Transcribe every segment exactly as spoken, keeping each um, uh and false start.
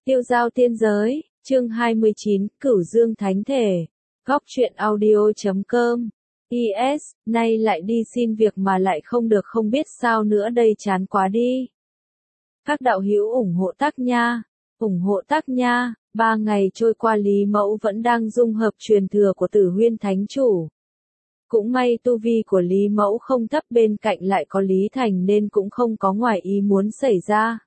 Tiêu giao tiên giới, chương hai mươi chín, Cửu Dương Thánh Thể. Góc truyện audio chấm com. i ét, nay lại đi xin việc mà lại không được, không biết sao nữa đây, chán quá đi. Các đạo hữu ủng hộ tác nha, ủng hộ tác nha. Ba ngày trôi qua, Lý Mẫu vẫn đang dung hợp truyền thừa của Tử Huyên Thánh Chủ. Cũng may tu vi của Lý Mẫu không thấp, bên cạnh lại có Lý Thành nên cũng không có ngoài ý muốn xảy ra.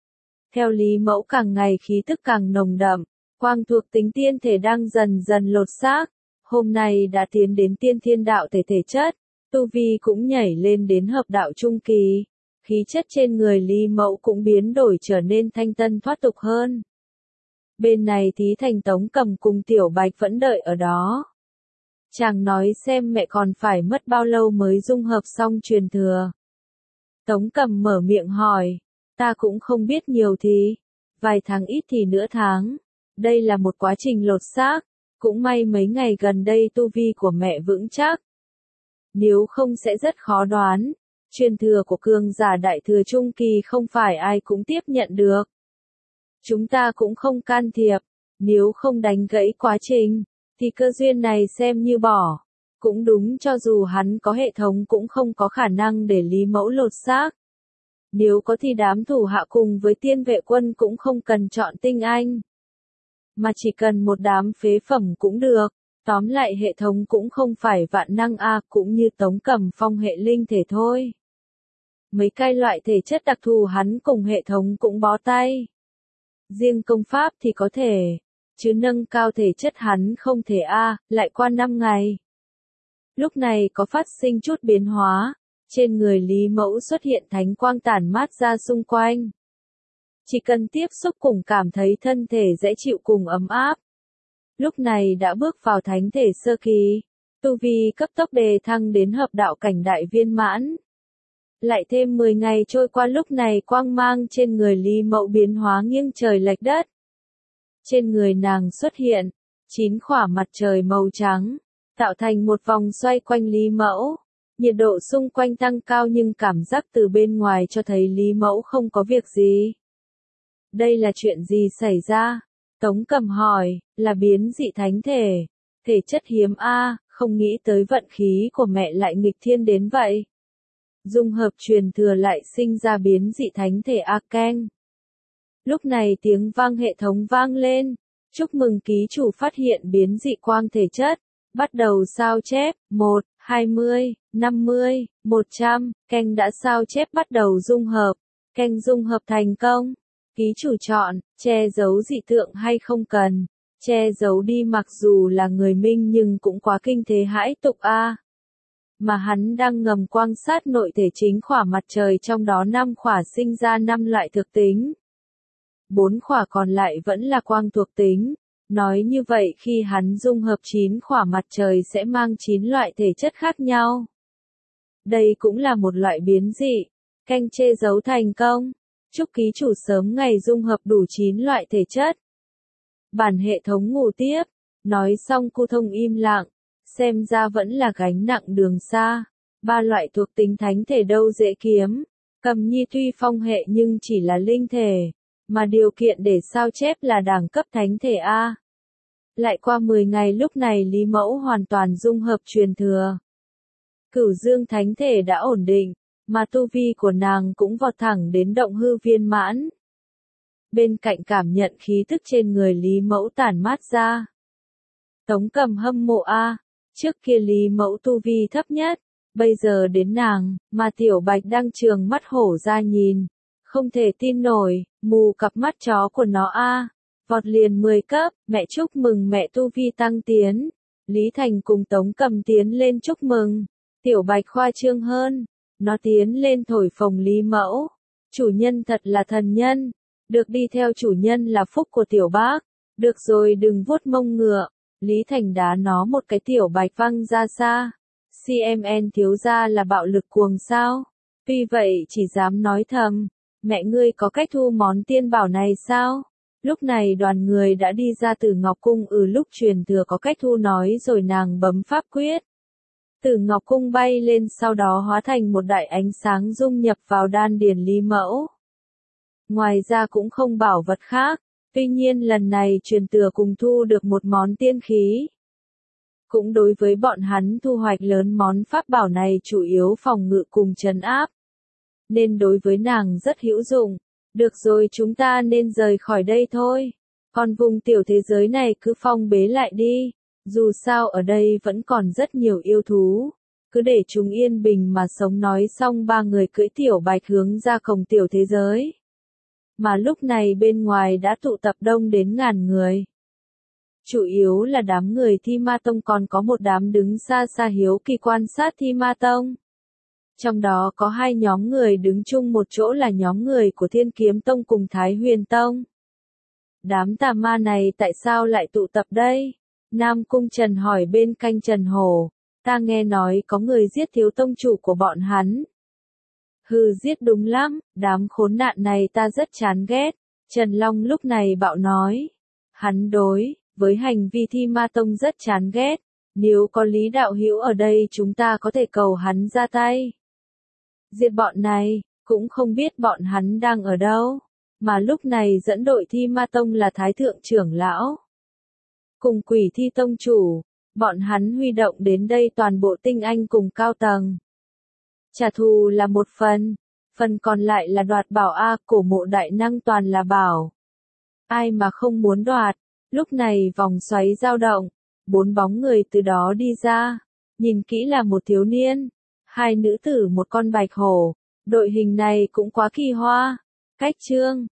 Theo Lý Mẫu, càng ngày khí tức càng nồng đậm, quang thuộc tính tiên thể đang dần dần lột xác. Hôm nay đã tiến đến tiên thiên đạo thể thể chất, tu vi cũng nhảy lên đến hợp đạo trung kỳ. Khí chất trên người Lý Mẫu cũng biến đổi trở nên thanh tân thoát tục hơn. Bên này Thí Thành Tống Cầm cùng Tiểu Bạch vẫn đợi ở đó. Chàng nói xem mẹ còn phải mất bao lâu mới dung hợp xong truyền thừa. Tống Cầm mở miệng hỏi, ta cũng không biết nhiều thì, vài tháng ít thì nửa tháng. Đây là một quá trình lột xác, cũng may mấy ngày gần đây tu vi của mẹ vững chắc. Nếu không sẽ rất khó đoán, truyền thừa của cường giả đại thừa trung kỳ không phải ai cũng tiếp nhận được. Chúng ta cũng không can thiệp, nếu không đánh gãy quá trình, thì cơ duyên này xem như bỏ. Cũng đúng, cho dù hắn có hệ thống cũng không có khả năng để Lý Mẫu lột xác. Nếu có thì đám thủ hạ cùng với tiên vệ quân cũng không cần chọn tinh anh, mà chỉ cần một đám phế phẩm cũng được. Tóm lại hệ thống cũng không phải vạn năng a, cũng như Tống Cầm phong hệ linh thể thôi. Mấy cái loại thể chất đặc thù hắn cùng hệ thống cũng bó tay. Riêng công pháp thì có thể, chứ nâng cao thể chất hắn không thể a, lại qua năm ngày. Lúc này có phát sinh chút biến hóa, trên người Lý Mẫu xuất hiện thánh quang tản mát ra xung quanh. Chỉ cần tiếp xúc cùng cảm thấy thân thể dễ chịu cùng ấm áp. Lúc này đã bước vào thánh thể sơ kỳ, tu vi cấp tốc đề thăng đến hợp đạo cảnh đại viên mãn. Lại thêm mười ngày trôi qua, lúc này quang mang trên người Lý Mẫu biến hóa nghiêng trời lệch đất. Trên người nàng xuất hiện chín khỏa mặt trời màu trắng, tạo thành một vòng xoay quanh Lý Mẫu. Nhiệt độ xung quanh tăng cao nhưng cảm giác từ bên ngoài cho thấy Lý Mẫu không có việc gì. Đây là chuyện gì xảy ra? Tống Cầm hỏi, là biến dị thánh thể, thể chất hiếm a, không nghĩ tới vận khí của mẹ lại nghịch thiên đến vậy. Dung hợp truyền thừa lại sinh ra biến dị thánh thể a keng. Lúc này tiếng vang hệ thống vang lên, chúc mừng ký chủ phát hiện biến dị quang thể chất, bắt đầu sao chép, một, hai mươi, năm mươi, một trăm, keng đã sao chép bắt đầu dung hợp, keng dung hợp thành công. Ký chủ chọn, che giấu dị tượng hay không cần, che giấu đi, mặc dù là người minh nhưng cũng quá kinh thế hãi tục a. Mà hắn đang ngầm quan sát nội thể chính khỏa mặt trời, trong đó năm khỏa sinh ra năm loại thuộc tính. Bốn khỏa còn lại vẫn là quang thuộc tính. Nói như vậy khi hắn dung hợp chín khỏa mặt trời sẽ mang chín loại thể chất khác nhau. Đây cũng là một loại biến dị, canh che giấu thành công. Chúc ký chủ sớm ngày dung hợp đủ chín loại thể chất. Bản hệ thống ngủ tiếp, nói xong Cu Thông im lặng, xem ra vẫn là gánh nặng đường xa. Ba loại thuộc tính thánh thể đâu dễ kiếm. Cầm Nhi tuy phong hệ nhưng chỉ là linh thể, mà điều kiện để sao chép là đẳng cấp thánh thể A. Lại qua mười ngày, lúc này Lý Mẫu hoàn toàn dung hợp truyền thừa. Cửu Dương Thánh Thể đã ổn định, mà tu vi của nàng cũng vọt thẳng đến động hư viên mãn. Bên cạnh cảm nhận khí tức trên người Lý Mẫu tản mát ra, Tống Cầm hâm mộ a, trước kia Lý Mẫu tu vi thấp nhất, bây giờ đến nàng, mà Tiểu Bạch đang trừng mắt hổ ra nhìn, không thể tin nổi, mù cặp mắt chó của nó a, vọt liền mười cấp, mẹ chúc mừng mẹ tu vi tăng tiến. Lý Thành cùng Tống Cầm tiến lên chúc mừng, Tiểu Bạch khoa trương hơn. Nó tiến lên thổi phồng Lý Mẫu. Chủ nhân thật là thần nhân. Được đi theo chủ nhân là phúc của tiểu bác. Được rồi, đừng vuốt mông ngựa. Lý Thành đá nó một cái, Tiểu Bạch văng ra xa. xê em en thiếu gia là bạo lực cuồng sao? Tuy vậy chỉ dám nói thầm. Mẹ ngươi có cách thu món tiên bảo này sao? Lúc này đoàn người đã đi ra từ Ngọc Cung. Ừ, lúc truyền thừa có cách thu nói rồi nàng bấm pháp quyết. Từ Ngọc Cung bay lên, sau đó hóa thành một đại ánh sáng dung nhập vào đan điền Lý Mẫu. Ngoài ra cũng không bảo vật khác, Tuy nhiên lần này truyền tựa cùng thu được một món tiên khí. Cũng đối với bọn hắn thu hoạch lớn món pháp bảo này chủ yếu phòng ngự cùng trấn áp. Nên đối với nàng rất hữu dụng. Được rồi, chúng ta nên rời khỏi đây thôi. Còn vùng tiểu thế giới này cứ phong bế lại đi. Dù sao ở đây vẫn còn rất nhiều yêu thú. Cứ để chúng yên bình mà sống, nói xong ba người cưỡi tiểu bạch hướng ra cổng tiểu thế giới. Mà lúc này bên ngoài đã tụ tập đông đến ngàn người. Chủ yếu là đám người Thi Ma Tông, còn có một đám đứng xa xa hiếu kỳ quan sát Thi Ma Tông. Trong đó có hai nhóm người đứng chung một chỗ là nhóm người của Thiên Kiếm Tông cùng Thái Huyền Tông. Đám tà ma này tại sao lại tụ tập đây? Nam Cung Trần hỏi bên cạnh Trần Hổ. Ta nghe nói có người giết thiếu tông chủ của bọn hắn. Hừ, giết đúng lắm, đám khốn nạn này ta rất chán ghét. Trần Long lúc này bạo nói. Hắn đối với hành vi Thi Ma Tông rất chán ghét. Nếu có Lý đạo hữu ở đây chúng ta có thể cầu hắn ra tay. Giết bọn này, cũng không biết bọn hắn đang ở đâu. Mà lúc này dẫn đội Thi Ma Tông là Thái Thượng trưởng lão. Cùng Quỷ Thi Tông chủ, bọn hắn huy động đến đây toàn bộ tinh anh cùng cao tầng. Trả thù là một phần, phần còn lại là đoạt bảo A, cổ mộ đại năng toàn là bảo. Ai mà không muốn đoạt, lúc này vòng xoáy dao động, bốn bóng người từ đó đi ra, nhìn kỹ là một thiếu niên, hai nữ tử một con bạch hổ, đội hình này cũng quá kỳ hoa. Cách chương